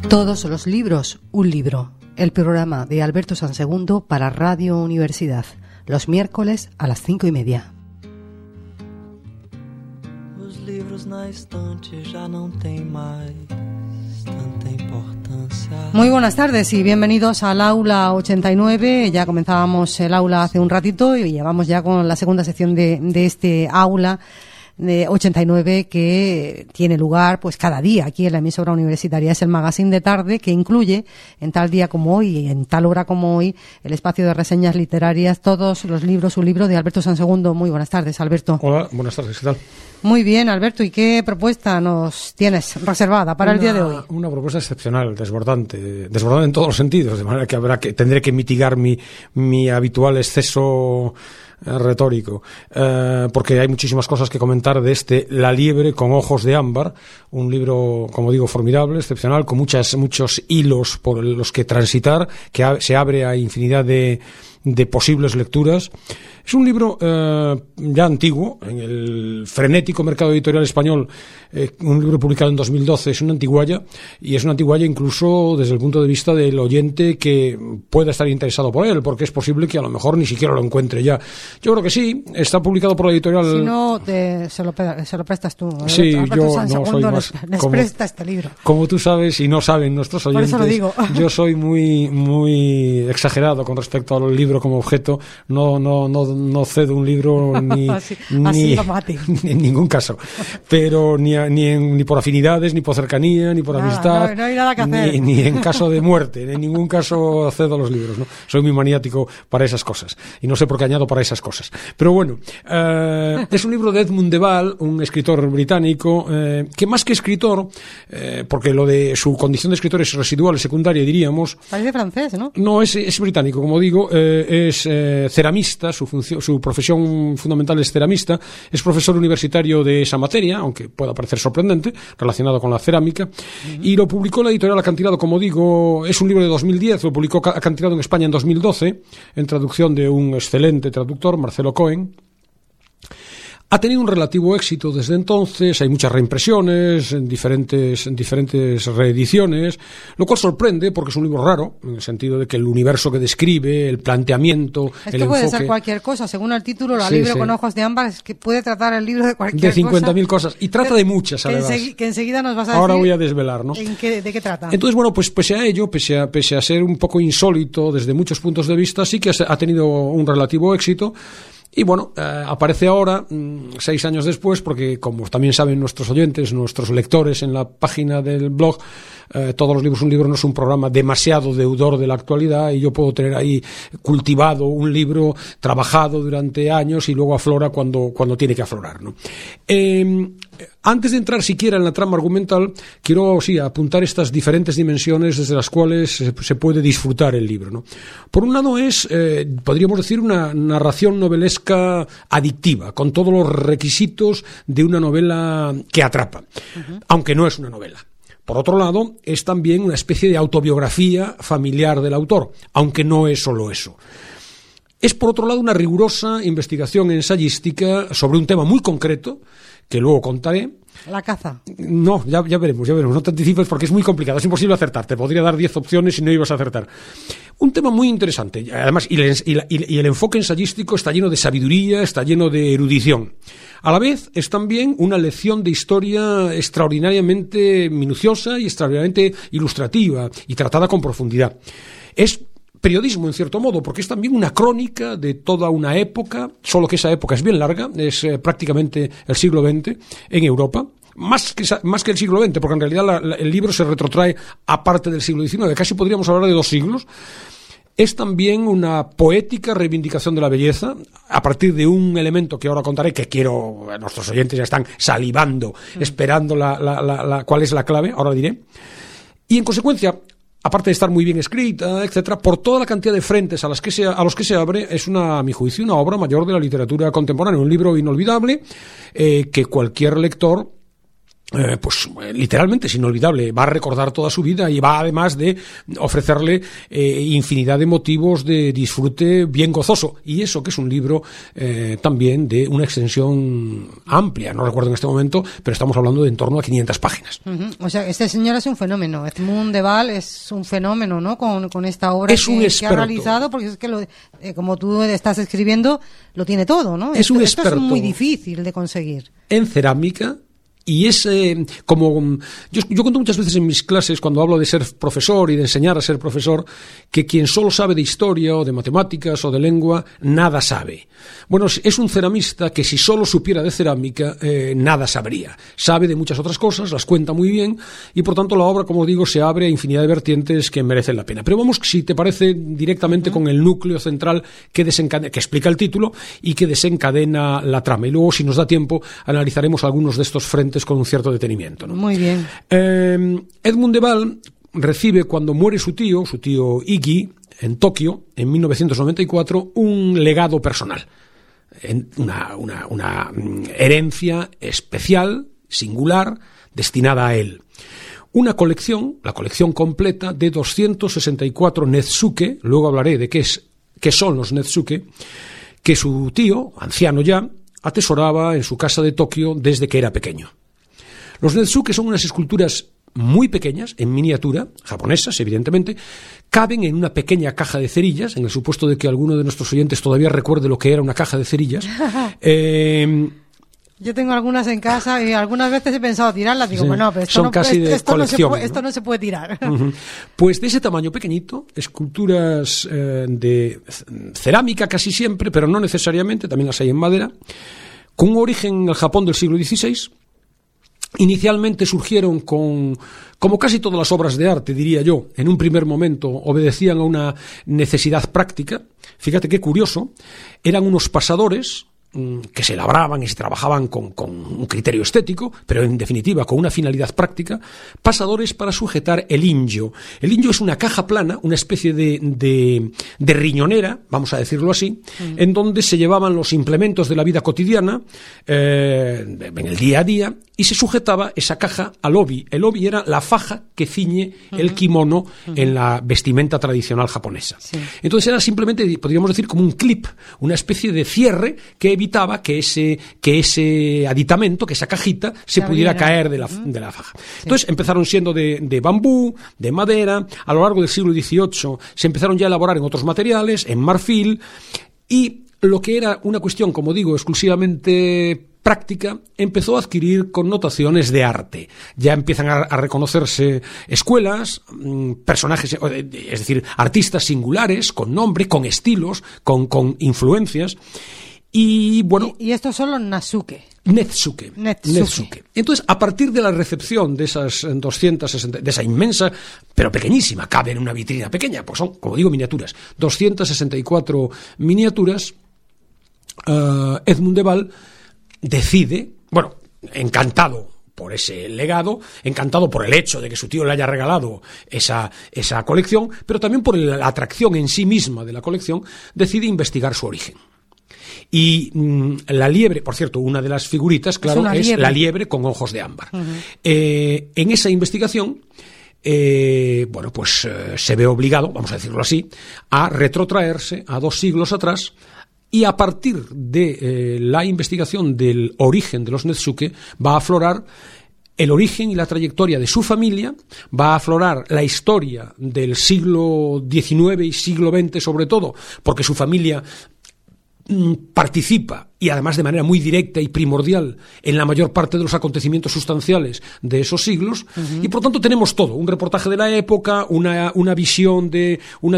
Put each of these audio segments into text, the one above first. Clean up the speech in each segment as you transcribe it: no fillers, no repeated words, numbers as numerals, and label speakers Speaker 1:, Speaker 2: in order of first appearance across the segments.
Speaker 1: Todos los libros, un libro. El programa de Alberto Sansegundo para Radio Universidad. Los miércoles a las 5:30.
Speaker 2: Os livros na estante já não têm mais tanta importância.
Speaker 1: Muy buenas tardes y bienvenidos al aula 89. Ya comenzábamos el aula hace un ratito y llevamos ya con la segunda sección de este aula de 89 que tiene lugar pues cada día aquí en la emisora universitaria. Es el magazine de tarde que incluye en tal día como hoy y en tal hora como hoy el espacio de reseñas literarias, todos los libros, un libro de Alberto Sansegundo. Muy buenas tardes, Alberto.
Speaker 3: Hola, buenas tardes, ¿qué tal?
Speaker 1: Muy bien, Alberto, ¿y qué propuesta nos tienes reservada para el día de hoy?
Speaker 3: Una propuesta excepcional, desbordante en todos los sentidos, de manera que tendré que mitigar mi habitual exceso retórico, porque hay muchísimas cosas que comentar de La liebre con ojos de ámbar, un libro, como digo, formidable, excepcional, con muchos hilos por los que transitar, que se abre a infinidad de posibles lecturas. Es un libro ya antiguo, en el frenético mercado editorial español, un libro publicado en 2012, es una antigualla, y es una antigualla incluso desde el punto de vista del oyente que pueda estar interesado por él, porque es posible que a lo mejor ni siquiera lo encuentre ya. Yo creo que sí, está publicado por la editorial...
Speaker 1: Si no, se lo prestas tú.
Speaker 3: Sí,
Speaker 1: Alberto
Speaker 3: yo no soy más...
Speaker 1: Les presta este libro.
Speaker 3: Como tú sabes, y no saben nuestros oyentes,
Speaker 1: por eso lo digo.
Speaker 3: Yo soy muy exagerado con respecto al libro como objeto, no cedo un libro ni en ningún caso, pero ni por afinidades, ni por cercanía, ni por amistad,
Speaker 1: no hay nada que hacer.
Speaker 3: Ni en caso de muerte, en ningún caso cedo los libros, ¿no? Soy muy maniático para esas cosas y no sé por qué añado para esas cosas, pero bueno, es un libro de Edmund de Waal, un escritor británico, que más que escritor, porque lo de su condición de escritor es residual, es secundaria, diríamos.
Speaker 1: Parece francés, ¿no?
Speaker 3: No, es británico, como digo, es ceramista, su profesión fundamental es ceramista, es profesor universitario de esa materia, aunque pueda parecer sorprendente, relacionado con la cerámica, y lo publicó la editorial Acantilado, como digo, es un libro de 2010, lo publicó Acantilado en España en 2012, en traducción de un excelente traductor, Marcelo Cohen. Ha tenido un relativo éxito desde entonces, hay muchas reimpresiones en diferentes reediciones, lo cual sorprende porque es un libro raro, en el sentido de que el universo que describe, el planteamiento, el enfoque...
Speaker 1: puede ser cualquier cosa, según el título, la libro con ojos de ámbar, es que puede tratar el libro de cualquier cosa.
Speaker 3: De 50.000 cosas, y trata de muchas, además.
Speaker 1: Que enseguida nos vas a decir...
Speaker 3: Ahora voy a desvelar, ¿no?
Speaker 1: ¿De qué trata?
Speaker 3: Entonces, bueno, pues pese a ello, pese a ser un poco insólito desde muchos puntos de vista, sí que ha tenido un relativo éxito. Y bueno, aparece ahora, 6 años después, porque como también saben nuestros oyentes, nuestros lectores en la página del blog, Todos los libros, un libro no es un programa demasiado deudor de la actualidad, y yo puedo tener ahí cultivado un libro, trabajado durante años, y luego aflora cuando tiene que aflorar, ¿no? Antes de entrar siquiera en la trama argumental, quiero apuntar estas diferentes dimensiones desde las cuales se puede disfrutar el libro, ¿no? Por un lado es, podríamos decir, una narración novelesca adictiva, con todos los requisitos de una novela que atrapa, aunque no es una novela. Por otro lado, es también una especie de autobiografía familiar del autor, aunque no es solo eso. Es, por otro lado, una rigurosa investigación ensayística sobre un tema muy concreto, que luego contaré.
Speaker 1: La caza.
Speaker 3: No, ya veremos, no te anticipes porque es muy complicado, es imposible acertar, te podría dar 10 opciones y no ibas a acertar. Un tema muy interesante, además, y el enfoque ensayístico está lleno de sabiduría, está lleno de erudición. A la vez es también una lección de historia extraordinariamente minuciosa y extraordinariamente ilustrativa y tratada con profundidad. Es periodismo, en cierto modo, porque es también una crónica de toda una época, solo que esa época es bien larga, es prácticamente el siglo XX en Europa, más que el siglo XX, porque en realidad el libro se retrotrae a parte del siglo XIX, casi podríamos hablar de 2 siglos. Es también una poética reivindicación de la belleza, a partir de un elemento que ahora contaré, que nuestros oyentes ya están salivando, esperando cuál es la clave, ahora diré. Y en consecuencia, aparte de estar muy bien escrita, etcétera, por toda la cantidad de frentes a los que se abre, es a mi juicio, una obra mayor de la literatura contemporánea, un libro inolvidable, que cualquier lector pues literalmente es inolvidable, va a recordar toda su vida y va además de ofrecerle infinidad de motivos de disfrute bien gozoso, y eso que es un libro también de una extensión amplia, no recuerdo en este momento, pero estamos hablando de en torno a 500 páginas.
Speaker 1: O sea, este señor es un fenómeno, Edmund de Waal es un fenómeno, ¿no? Con esta obra
Speaker 3: es un
Speaker 1: que ha realizado, porque es que como tú estás escribiendo, lo tiene todo, ¿no?
Speaker 3: Es un experto.
Speaker 1: Esto es muy difícil de conseguir.
Speaker 3: En cerámica. Y es como yo cuento muchas veces en mis clases, cuando hablo de ser profesor y de enseñar a ser profesor, que quien solo sabe de historia o de matemáticas o de lengua, nada sabe. Bueno, es un ceramista que si solo supiera de cerámica, nada sabría. Sabe de muchas otras cosas, las cuenta muy bien, y por tanto la obra, como digo, se abre a infinidad de vertientes que merecen la pena. Pero vamos, si te parece, directamente con el núcleo central que explica el título y que desencadena la trama. Y luego, si nos da tiempo, analizaremos algunos de estos frentes con un cierto detenimiento, ¿no?
Speaker 1: Muy bien.
Speaker 3: Edmund de Waal recibe, cuando muere su tío Iggy, en Tokio, en 1994, un legado personal. Una herencia especial, singular, destinada a él. Una colección, la colección completa de 264 Netsuke, luego hablaré de qué son los Netsuke, que su tío, anciano ya, atesoraba en su casa de Tokio desde que era pequeño. Los Netsuke son unas esculturas muy pequeñas, en miniatura, japonesas, evidentemente, caben en una pequeña caja de cerillas, en el supuesto de que alguno de nuestros oyentes todavía recuerde lo que era una caja de cerillas.
Speaker 1: Yo tengo algunas en casa y algunas veces he pensado tirarlas, digo,
Speaker 3: sí,
Speaker 1: bueno, pero esto
Speaker 3: son casi de colección,
Speaker 1: esto no se puede tirar.
Speaker 3: Uh-huh. Pues de ese tamaño pequeñito, esculturas de cerámica casi siempre, pero no necesariamente, también las hay en madera, con un origen en el Japón del siglo XVI. Inicialmente surgieron como casi todas las obras de arte, diría yo, en un primer momento obedecían a una necesidad práctica. Fíjate qué curioso, eran unos pasadores que se labraban y se trabajaban con un criterio estético, pero en definitiva con una finalidad práctica, pasadores para sujetar el injo. El injo es una caja plana, una especie de riñonera, vamos a decirlo así, en donde se llevaban los implementos de la vida cotidiana, en el día a día, y se sujetaba esa caja al obi. El obi era la faja que ciñe el kimono en la vestimenta tradicional japonesa. Sí. Entonces era simplemente, podríamos decir, como un clip, una especie de cierre que evitaba que ese aditamento, que esa cajita, se pudiera caer de la faja. Sí. Entonces empezaron siendo de bambú, de madera. A lo largo del siglo XVIII se empezaron ya a elaborar en otros materiales, en marfil, y lo que era una cuestión, como digo, exclusivamente práctica, empezó a adquirir connotaciones de arte. Ya empiezan a reconocerse escuelas, personajes, es decir, artistas singulares, con nombre, con estilos, con influencias. Y bueno.
Speaker 1: Y estos son los
Speaker 3: Netsuke. Entonces, a partir de la recepción de esas 260, de esa inmensa, pero pequeñísima, cabe en una vitrina pequeña, pues son, como digo, miniaturas, 264 miniaturas, Edmund de Waal decide, bueno, encantado por ese legado, encantado por el hecho de que su tío le haya regalado esa colección, pero también por la atracción en sí misma de la colección, decide investigar su origen. Y la liebre, por cierto, una de las figuritas, claro, es la liebre con ojos de ámbar. Uh-huh. En esa investigación, bueno, pues se ve obligado, vamos a decirlo así, a retrotraerse a 2 siglos atrás. Y a partir de la investigación del origen de los Netsuke va a aflorar el origen y la trayectoria de su familia, va a aflorar la historia del siglo XIX y siglo XX sobre todo, porque su familia participa, y además de manera muy directa y primordial, en la mayor parte de los acontecimientos sustanciales de esos siglos. Uh-huh. Y por tanto tenemos todo, un reportaje de la época, una visión de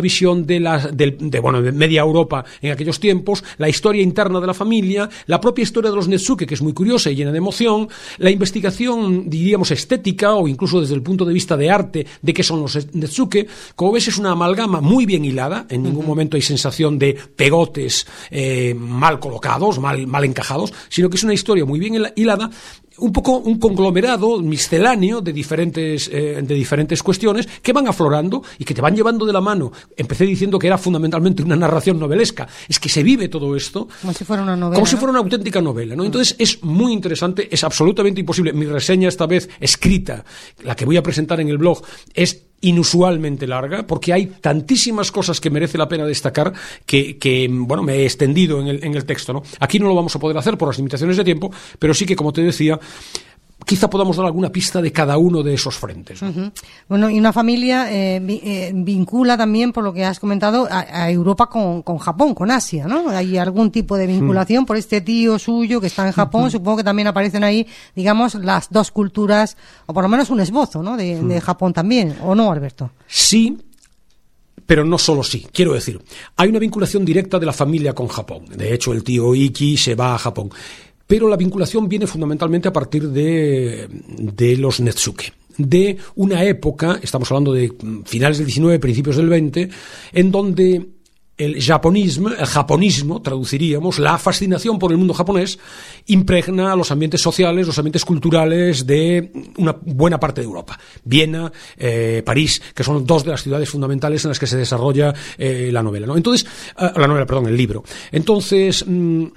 Speaker 3: media Europa en aquellos tiempos, la historia interna de la familia, la propia historia de los Netsuke, que es muy curiosa y llena de emoción, la investigación, diríamos, estética o incluso desde el punto de vista de arte de qué son los Netsuke. Como ves, es una amalgama muy bien hilada, en ningún momento hay sensación de pegotes mal colocados, mal mal encajados, sino que es una historia muy bien hilada, un poco un conglomerado misceláneo de diferentes cuestiones que van aflorando y que te van llevando de la mano. Empecé diciendo que era fundamentalmente una narración novelesca. Es que se vive todo esto
Speaker 1: como si fuera una novela,
Speaker 3: como si fuera una auténtica novela, ¿no? Entonces es muy interesante, es absolutamente imposible. Mi reseña esta vez escrita, la que voy a presentar en el blog, es inusualmente larga, porque hay tantísimas cosas que merece la pena destacar que bueno, me he extendido en el texto, ¿no? Aquí no lo vamos a poder hacer por las limitaciones de tiempo, pero sí que, como te decía, quizá podamos dar alguna pista de cada uno de esos frentes, ¿no?
Speaker 1: Uh-huh. Bueno, y una familia vincula también, por lo que has comentado, a Europa con Japón, con Asia, ¿no? Hay algún tipo de vinculación por este tío suyo que está en Japón. Uh-huh. Supongo que también aparecen ahí, digamos, las dos culturas, o por lo menos un esbozo, ¿no? De Japón también, ¿o no, Alberto?
Speaker 3: Sí, pero no solo sí. Quiero decir, hay una vinculación directa de la familia con Japón. De hecho, el tío Iki se va a Japón. Pero la vinculación viene fundamentalmente a partir de los Netsuke, de una época, estamos hablando de finales del 19, principios del 20, en donde el japonismo, traduciríamos, la fascinación por el mundo japonés, impregna los ambientes sociales, los ambientes culturales de una buena parte de Europa. Viena, París, que son dos de las ciudades fundamentales en las que se desarrolla la novela, ¿no? Entonces, el libro. Entonces,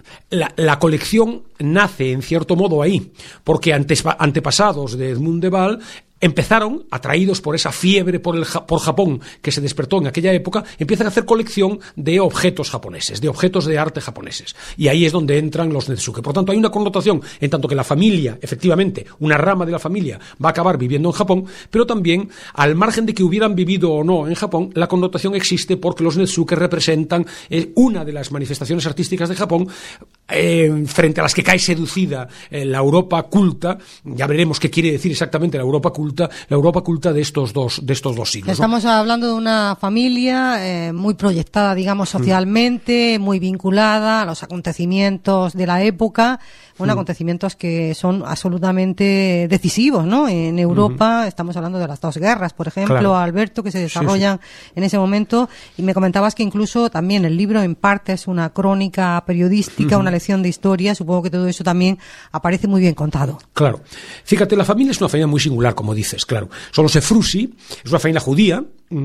Speaker 3: la colección nace, en cierto modo, ahí, porque antepasados de Edmund de Waal empezaron, atraídos por esa fiebre por Japón que se despertó en aquella época, empiezan a hacer colección de objetos japoneses, de objetos de arte japoneses. Y ahí es donde entran los Netsuke. Por tanto, hay una connotación, en tanto que la familia, efectivamente, una rama de la familia va a acabar viviendo en Japón, pero también, al margen de que hubieran vivido o no en Japón, la connotación existe porque los Netsuke representan una de las manifestaciones artísticas de Japón, frente a las que cae seducida la Europa culta. Ya veremos qué quiere decir exactamente la Europa culta de estos dos siglos,
Speaker 1: Estamos hablando de una familia muy proyectada, digamos, socialmente, muy vinculada a los acontecimientos de la época, acontecimientos que son absolutamente decisivos, ¿no? En Europa estamos hablando de las dos guerras, por ejemplo, claro, Alberto, que se desarrollan en ese momento, y me comentabas que incluso también el libro en parte es una crónica periodística, una lección de historia. Supongo que todo eso también aparece muy bien contado.
Speaker 3: Claro. Fíjate, la familia es una familia muy singular, como dices, claro. Son los Efrusi, es una familia judía,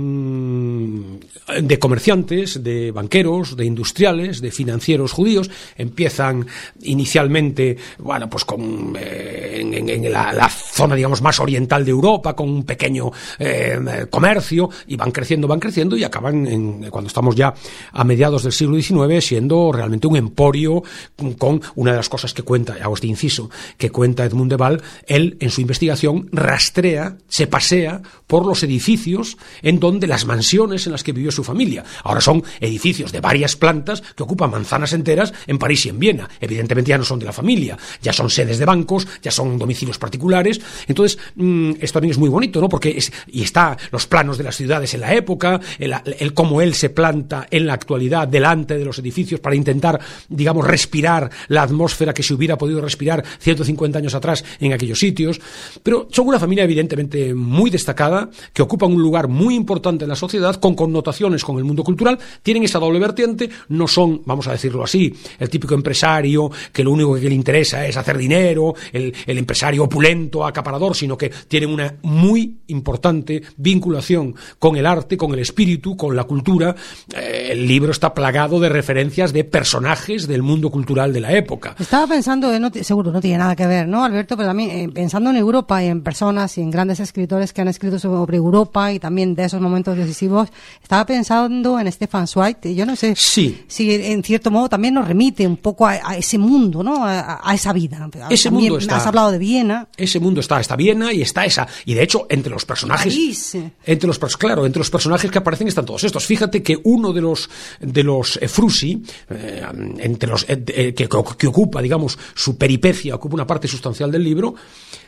Speaker 3: de comerciantes, de banqueros, de industriales, de financieros judíos. Empiezan inicialmente, bueno, pues en la zona, digamos, más oriental de Europa, con un pequeño comercio, y van creciendo y acaban, cuando estamos ya a mediados del siglo XIX, siendo realmente un emporio, con una de las cosas que cuenta, hago este inciso, que cuenta Edmund de Waal. Él, en su investigación, se pasea por los edificios en donde las mansiones en las que vivió su familia. Ahora son edificios de varias plantas que ocupan manzanas enteras en París y en Viena. Evidentemente ya no son de la familia, ya son sedes de bancos, ya son domicilios particulares. Entonces, esto también es muy bonito, ¿no? Porque está los planos de las ciudades en la época, el cómo él se planta en la actualidad delante de los edificios para intentar, digamos, respirar la atmósfera que se hubiera podido respirar 150 años atrás en aquellos sitios. Pero son una familia evidentemente muy destacada, que ocupan un lugar muy importante en la sociedad, con connotaciones con el mundo cultural. Tienen esa doble vertiente, no son, vamos a decirlo así, el típico empresario que lo único que le interesa es hacer dinero, el empresario opulento, acaparador, sino que tienen una muy importante vinculación con el arte, con el espíritu, con la cultura. El libro está plagado de referencias de personajes del mundo cultural de la época.
Speaker 1: Estaba pensando, seguro no tiene nada que ver, ¿no, Alberto? Pero también pensando en Europa y en personas y en grandes escritores que han escrito sobre Europa y también de esos momentos decisivos, estaba pensando en Stefan Zweig. Yo no sé si en cierto modo también nos remite un poco a ese mundo, ¿no? A esa vida.
Speaker 3: Ese
Speaker 1: también
Speaker 3: mundo está.
Speaker 1: Has hablado de Viena.
Speaker 3: Ese mundo está Viena y está esa. Y de hecho, entre los personajes.
Speaker 1: París.
Speaker 3: Entre los personajes que aparecen están todos estos. Fíjate que uno de los Efrusi, entre los que ocupa, digamos, su peripecia, ocupa una parte sustancial del libro.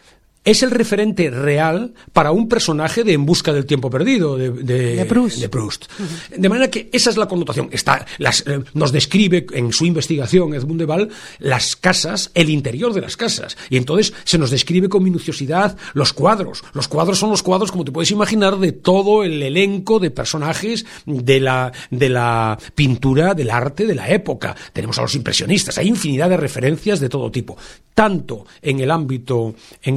Speaker 3: es el referente real para un personaje de En busca del tiempo perdido, de Proust. De manera que esa es la connotación. Nos describe en su investigación Edmund de Waal las casas, el interior de las casas, y entonces se nos describe con minuciosidad los cuadros. Los cuadros son los cuadros, como te puedes imaginar, de todo el elenco de personajes de la pintura, del arte de la época. Tenemos a los impresionistas, hay infinidad de referencias de todo tipo, tanto en el ámbito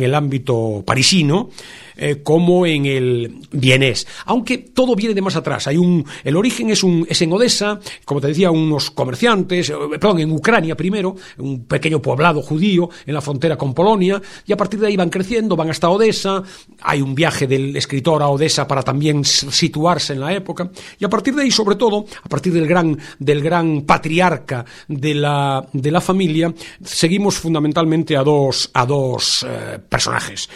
Speaker 3: parisino como en el vienés, aunque todo viene de más atrás. El origen es en Odessa, como te decía, unos comerciantes, en Ucrania primero, un pequeño poblado judío en la frontera con Polonia, y a partir de ahí van creciendo, van hasta Odessa. Hay un viaje del escritor a Odessa para también situarse en la época, y a partir de ahí, sobre todo, a partir del gran patriarca de la familia, seguimos fundamentalmente a dos personajes,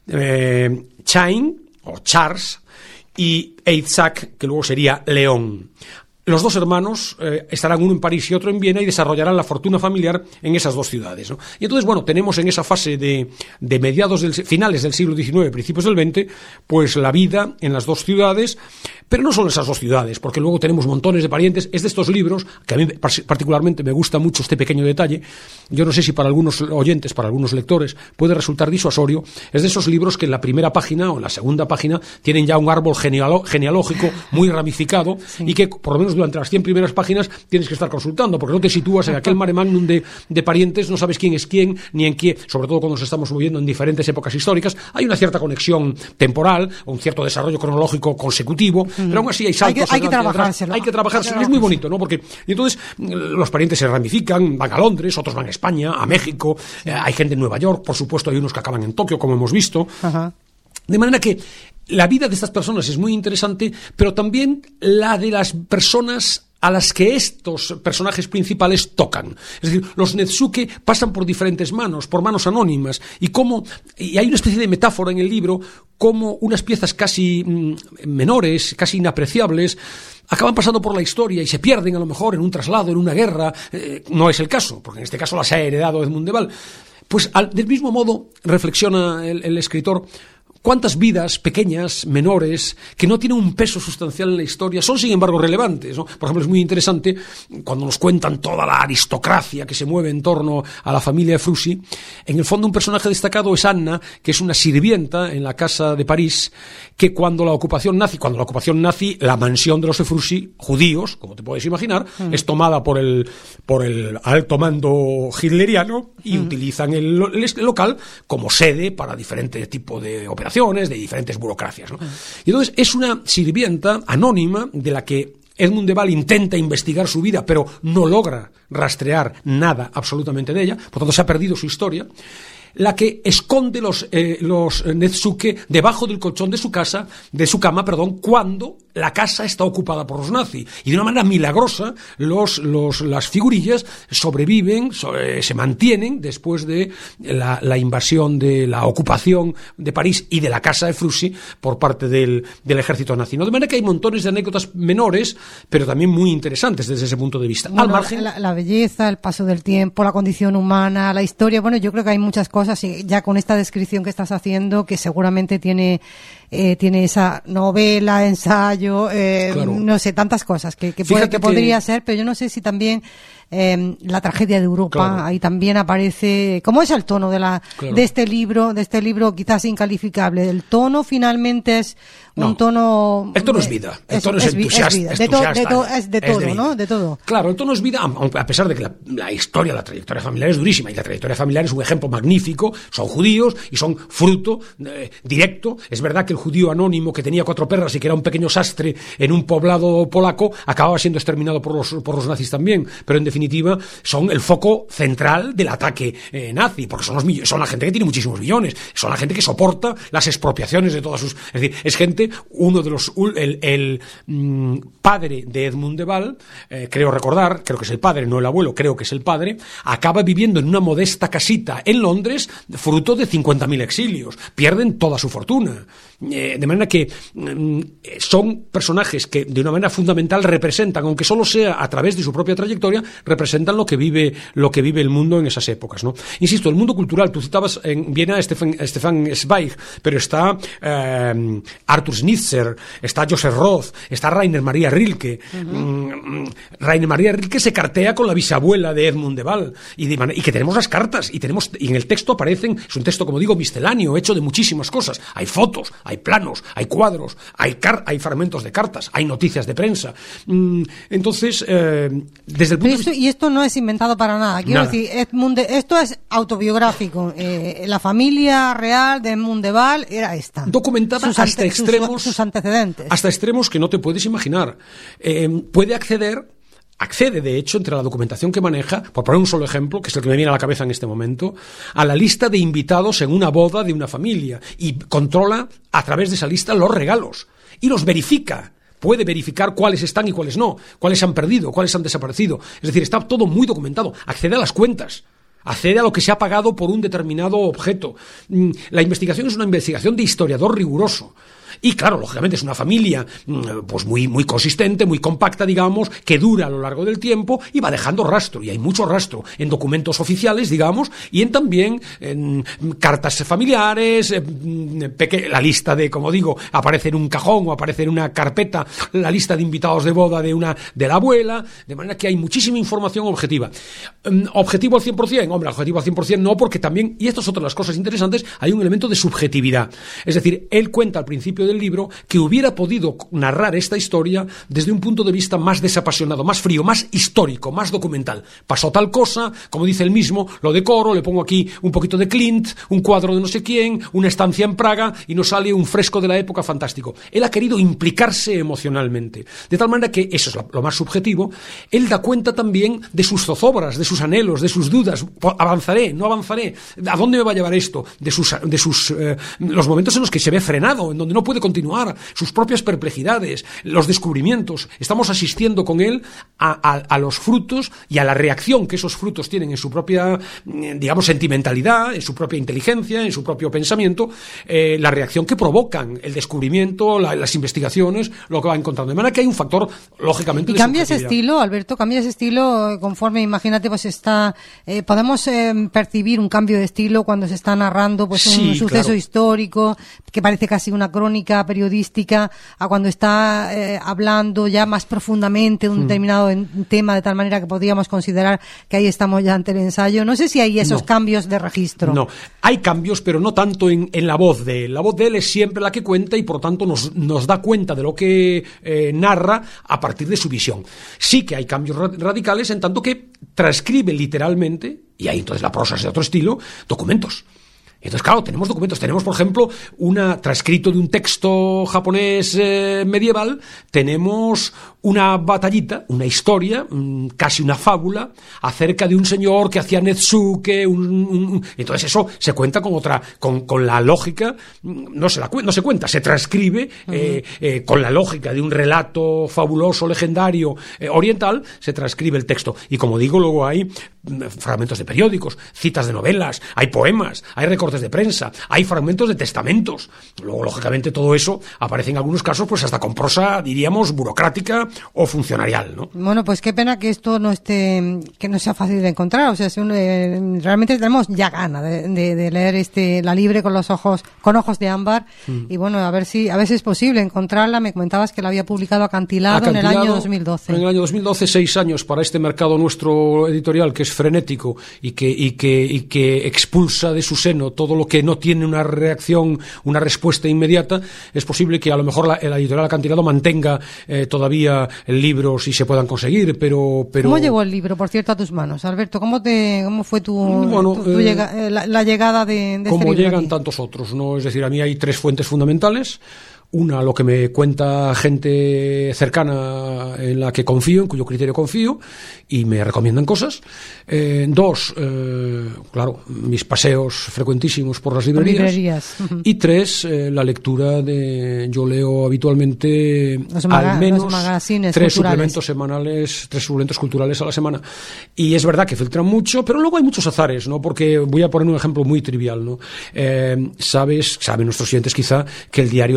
Speaker 3: Chaim o Charles y Isaac, que luego sería León. Los dos hermanos estarán uno en París y otro en Viena y desarrollarán la fortuna familiar en esas dos ciudades, ¿no? Y entonces, tenemos en esa fase de finales del siglo XIX, principios del XX, pues la vida en las dos ciudades, pero no solo esas dos ciudades, porque luego tenemos montones de parientes. Es de estos libros, que a mí particularmente me gusta mucho este pequeño detalle, yo no sé si para algunos oyentes, para algunos lectores, puede resultar disuasorio, es de esos libros que en la primera página o en la segunda página tienen ya un árbol genealógico muy ramificado, sí, y que por lo menos durante las 100 primeras páginas tienes que estar consultando, porque no te sitúas en aquel mare magnum de parientes, no sabes quién es quién, ni en qué, sobre todo cuando nos estamos moviendo en diferentes épocas históricas. Hay una cierta conexión temporal, un cierto desarrollo cronológico consecutivo, pero aún así hay saltos.
Speaker 1: Hay que trabajárselo.
Speaker 3: Hay que trabajárselo. Es muy bonito, ¿no? Porque y entonces los parientes se ramifican, van a Londres, otros van a España, a México, hay gente en Nueva York, por supuesto hay unos que acaban en Tokio, como hemos visto. Ajá. De manera que la vida de estas personas es muy interesante, pero también la de las personas a las que estos personajes principales tocan. Es decir, los Netsuke pasan por diferentes manos, por manos anónimas, y hay una especie de metáfora en el libro, como unas piezas casi menores, casi inapreciables, acaban pasando por la historia y se pierden a lo mejor en un traslado, en una guerra. No es el caso, porque en este caso las ha heredado Edmund de Waal. Pues del mismo modo, reflexiona el escritor, cuántas vidas pequeñas, menores, que no tienen un peso sustancial en la historia, son sin embargo relevantes, ¿no? Por ejemplo, es muy interesante cuando nos cuentan toda la aristocracia que se mueve en torno a la familia de Frusci. En el fondo, un personaje destacado es Anna, que es una sirvienta en la casa de París, que cuando la ocupación nazi, la mansión de los Frusci, judíos, como te puedes imaginar, es tomada por el alto mando hitleriano y utilizan el local como sede para diferentes tipos de operaciones, de diferentes burocracias, ¿no? Y entonces es una sirvienta anónima de la que Edmund de Waal intenta investigar su vida, pero no logra rastrear nada absolutamente de ella, por tanto se ha perdido su historia, la que esconde los Netsuke debajo del colchón de su cama, cuando la casa está ocupada por los nazis. Y de una manera milagrosa, las figurillas sobreviven, se mantienen después de la invasión, de la ocupación de París y de la casa de Frusci por parte del ejército nazi. De manera que hay montones de anécdotas menores, pero también muy interesantes desde ese punto de vista.
Speaker 1: Bueno, al margen, la belleza, el paso del tiempo, la condición humana, la historia, yo creo que hay muchas cosas, y ya con esta descripción que estás haciendo, que seguramente tiene esa novela, ensayo, claro, no sé, tantas cosas que podría ser, pero yo no sé si también la tragedia de Europa, claro, ahí también aparece. ¿Cómo es el tono claro, de este libro quizás incalificable? El tono finalmente es un tono...
Speaker 3: El tono es vida, el tono es entusiasta.
Speaker 1: Es de todo, ¿no? De todo.
Speaker 3: Claro, el tono es vida, a pesar de que la historia, la trayectoria familiar es durísima, y la trayectoria familiar es un ejemplo magnífico. Son judíos y son fruto directo. Es verdad que el judío anónimo que tenía 4 perras y que era un pequeño sastre en un poblado polaco acababa siendo exterminado por los nazis también, pero en definitiva son el foco central del ataque nazi, porque son la gente que tiene muchísimos millones, son la gente que soporta las expropiaciones de todas sus... Es decir, es gente, el padre de Edmund de Waal, creo que es el padre, no el abuelo, creo que es el padre, acaba viviendo en una modesta casita en Londres, fruto de 50.000 exilios, pierden toda su fortuna. De manera que son personajes que de una manera fundamental representan, aunque solo sea a través de su propia trayectoria, representan lo que vive el mundo en esas épocas, ¿no? Insisto, el mundo cultural, tú citabas en Viena a Stefan Zweig, pero está Arthur Schnitzer, está Joseph Roth, está Rainer Maria Rilke. Rainer Maria Rilke se cartea con la bisabuela de Edmund de Waal, y que tenemos las cartas, y en el texto aparecen, es un texto, como digo, misceláneo, hecho de muchísimas cosas. Hay fotos, hay planos, hay cuadros, hay fragmentos de cartas, hay noticias de prensa. Entonces, desde el punto de vista...
Speaker 1: Y esto no es inventado para nada. Quiero decir, esto es autobiográfico. La familia real de Edmund de Waal era esta.
Speaker 3: Documentada hasta extremos...
Speaker 1: Sus antecedentes.
Speaker 3: Hasta extremos que no te puedes imaginar. Accede, de hecho, entre la documentación que maneja, por poner un solo ejemplo, que es el que me viene a la cabeza en este momento, a la lista de invitados en una boda de una familia, y controla a través de esa lista los regalos y los verifica. Puede verificar cuáles están y cuáles no, cuáles se han perdido, cuáles han desaparecido. Es decir, está todo muy documentado. Accede a las cuentas. Accede a lo que se ha pagado por un determinado objeto. La investigación es una investigación de historiador riguroso. Y claro, lógicamente es una familia pues muy consistente, muy compacta, digamos, que dura a lo largo del tiempo y va dejando rastro, y hay mucho rastro en documentos oficiales, digamos, y también en cartas familiares, la lista de, como digo, aparece en un cajón o aparece en una carpeta la lista de invitados de boda de la abuela, de manera que hay muchísima información objetiva. ¿Objetivo al 100%? Hombre, objetivo al 100% no, porque también, y esto es otra de las cosas interesantes, hay un elemento de subjetividad. Es decir, él cuenta al principio del libro que hubiera podido narrar esta historia desde un punto de vista más desapasionado, más frío, más histórico, más documental. Pasó tal cosa, como dice él mismo, lo decoro, le pongo aquí un poquito de Klimt, un cuadro de no sé quién, una estancia en Praga, y nos sale un fresco de la época fantástico. Él ha querido implicarse emocionalmente, de tal manera que eso es lo más subjetivo. Él da cuenta también de sus zozobras, de sus anhelos, de sus dudas. ¿Avanzaré? ¿No avanzaré? ¿A dónde me va a llevar esto? Los momentos en los que se ve frenado, en donde no puede continuar, sus propias perplejidades, los descubrimientos. Estamos asistiendo con él a los frutos y a la reacción que esos frutos tienen en su propia, digamos, sentimentalidad, en su propia inteligencia, en su propio pensamiento, la reacción que provocan el descubrimiento, las investigaciones, lo que va encontrando. De manera que hay un factor, lógicamente,
Speaker 1: de subjetividad. ¿Y cambia ese estilo, Alberto? ¿Cambia ese estilo conforme, imagínate, pues podemos percibir un cambio de estilo cuando se está narrando pues un suceso histórico que parece casi una crónica periodística, a cuando está hablando ya más profundamente de un determinado tema, de tal manera que podríamos considerar que ahí estamos ya ante el ensayo? No sé si hay esos cambios de registro.
Speaker 3: No, hay cambios, pero no tanto en la voz de él. La voz de él es siempre la que cuenta y, por tanto, nos da cuenta de lo que narra a partir de su visión. Sí que hay cambios radicales, en tanto que transcribe literalmente, y ahí entonces la prosa es de otro estilo, documentos. Entonces, claro, tenemos documentos. Tenemos, por ejemplo, transcrito de un texto japonés medieval, tenemos una batallita, una historia, casi una fábula, acerca de un señor que hacía netsuke, entonces eso se cuenta con la lógica, no se cuenta, se transcribe con la lógica de un relato fabuloso, legendario, oriental, se transcribe el texto. Y como digo, luego hay fragmentos de periódicos, citas de novelas, hay poemas, hay recortes de prensa, hay fragmentos de testamentos. Luego, lógicamente, todo eso aparece en algunos casos pues hasta con prosa, diríamos, burocrática o funcionarial, ¿no? Bueno,
Speaker 1: pues qué pena que esto que no sea fácil de encontrar. O sea, realmente tenemos ya gana de leer la Libre con ojos de ámbar. Y bueno, a ver si es posible encontrarla. Me comentabas que la había publicado Acantilado en el año 2012.
Speaker 3: En el año 2012, 6 años para este mercado nuestro editorial, que es frenético y que expulsa de su seno todo lo que no tiene una reacción, una respuesta inmediata. Es posible que a lo mejor la editorial Acantilado mantenga todavía el libro si se puedan conseguir, pero...
Speaker 1: ¿Cómo llegó el libro, por cierto, a tus manos, Alberto? ¿Cómo fue la llegada de este libro?
Speaker 3: Como llegan tantos otros, ¿no? Es decir, a mí hay 3 fuentes fundamentales. Una, lo que me cuenta gente cercana en la que confío, en cuyo criterio confío, y me recomiendan cosas. 2, claro, mis paseos frecuentísimos por las librerías. Y 3, la lectura yo leo habitualmente al menos 3 suplementos semanales, 3 suplementos culturales a la semana. Y es verdad que filtran mucho, pero luego hay muchos azares, ¿no? Porque voy a poner un ejemplo muy trivial, ¿no? Saben nuestros oyentes quizá que el diario El País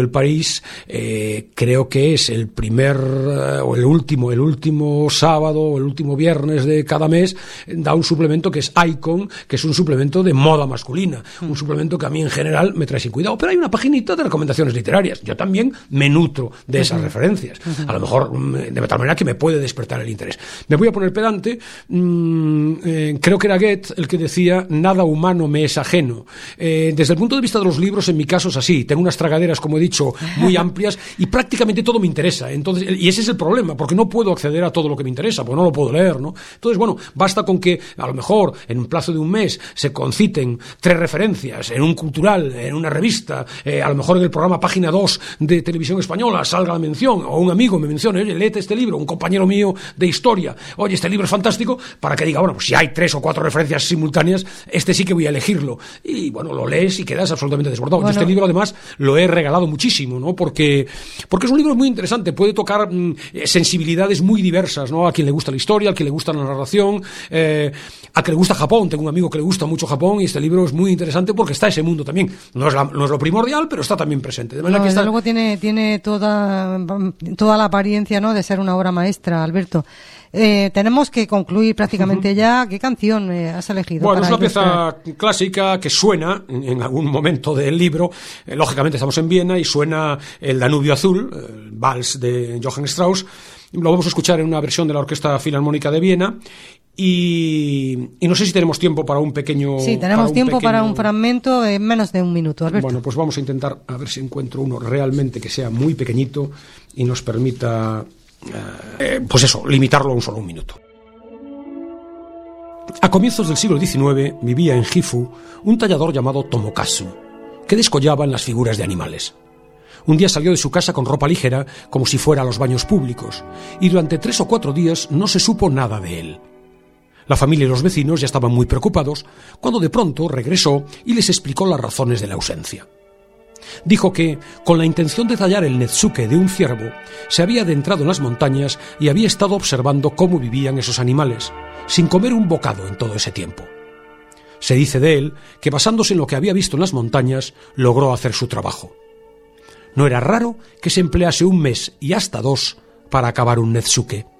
Speaker 3: 6, creo que es el primer o el último sábado o el último viernes de cada mes, da un suplemento que es Icon, que es un suplemento de moda masculina, un suplemento que a mí en general me trae sin cuidado, pero hay una paginita de recomendaciones literarias. Yo también me nutro de esas referencias, a lo mejor de tal manera que me puede despertar el interés. Me voy a poner pedante, creo que era Goethe el que decía: nada humano me es ajeno. Desde el punto de vista de los libros, en mi caso es así, tengo unas tragaderas, como he dicho, muy amplias, y prácticamente todo me interesa. Entonces, y ese es el problema, porque no puedo acceder a todo lo que me interesa, porque no lo puedo leer, ¿no? Entonces, bueno, basta con que a lo mejor en un plazo de un mes se conciten 3 referencias en un cultural, en una revista, a lo mejor en el programa Página 2 de Televisión Española salga la mención, o un amigo me mencione: oye, léete este libro, un compañero mío de historia, oye, este libro es fantástico, para que diga, bueno, pues si hay 3 o 4 referencias simultáneas, este sí que voy a elegirlo. Y bueno, lo lees y quedas absolutamente desbordado. Bueno. Yo este libro además lo he regalado muchísimo, ¿no? Porque es un libro muy interesante, puede tocar sensibilidades muy diversas, ¿no? A quien le gusta la historia, a quien le gusta la narración, a quien le gusta Japón. Tengo un amigo que le gusta mucho Japón, y este libro es muy interesante porque está ese mundo también. No es lo primordial, pero está también presente. De manera que
Speaker 1: desde luego tiene toda la apariencia, ¿no?, de ser una obra maestra, Alberto. Tenemos que concluir prácticamente ya. ¿Qué canción has elegido?
Speaker 3: Bueno, es una pieza clásica que suena en algún momento del libro. Lógicamente estamos en Viena y suena el Danubio Azul, el vals de Johann Strauss. Lo vamos a escuchar en una versión de la Orquesta Filarmónica de Viena. Y no sé si tenemos tiempo para un pequeño...
Speaker 1: Sí, tenemos tiempo para un fragmento en menos de un minuto, Alberto.
Speaker 3: Bueno, pues vamos a intentar a ver si encuentro uno realmente que sea muy pequeñito y nos permita... pues eso, limitarlo a un minuto. A comienzos del siglo XIX vivía en Gifu un tallador llamado Tomokazu, que descollaba en las figuras de animales. Un día salió de su casa con ropa ligera, como si fuera a los baños públicos, y durante 3 o 4 días no se supo nada de él. La familia y los vecinos ya estaban muy preocupados, cuando de pronto regresó y les explicó las razones de la ausencia. Dijo que, con la intención de tallar el netsuke de un ciervo, se había adentrado en las montañas y había estado observando cómo vivían esos animales, sin comer un bocado en todo ese tiempo. Se dice de él que, basándose en lo que había visto en las montañas, logró hacer su trabajo. No era raro que se emplease 1 mes y hasta 2 para acabar un netsuke.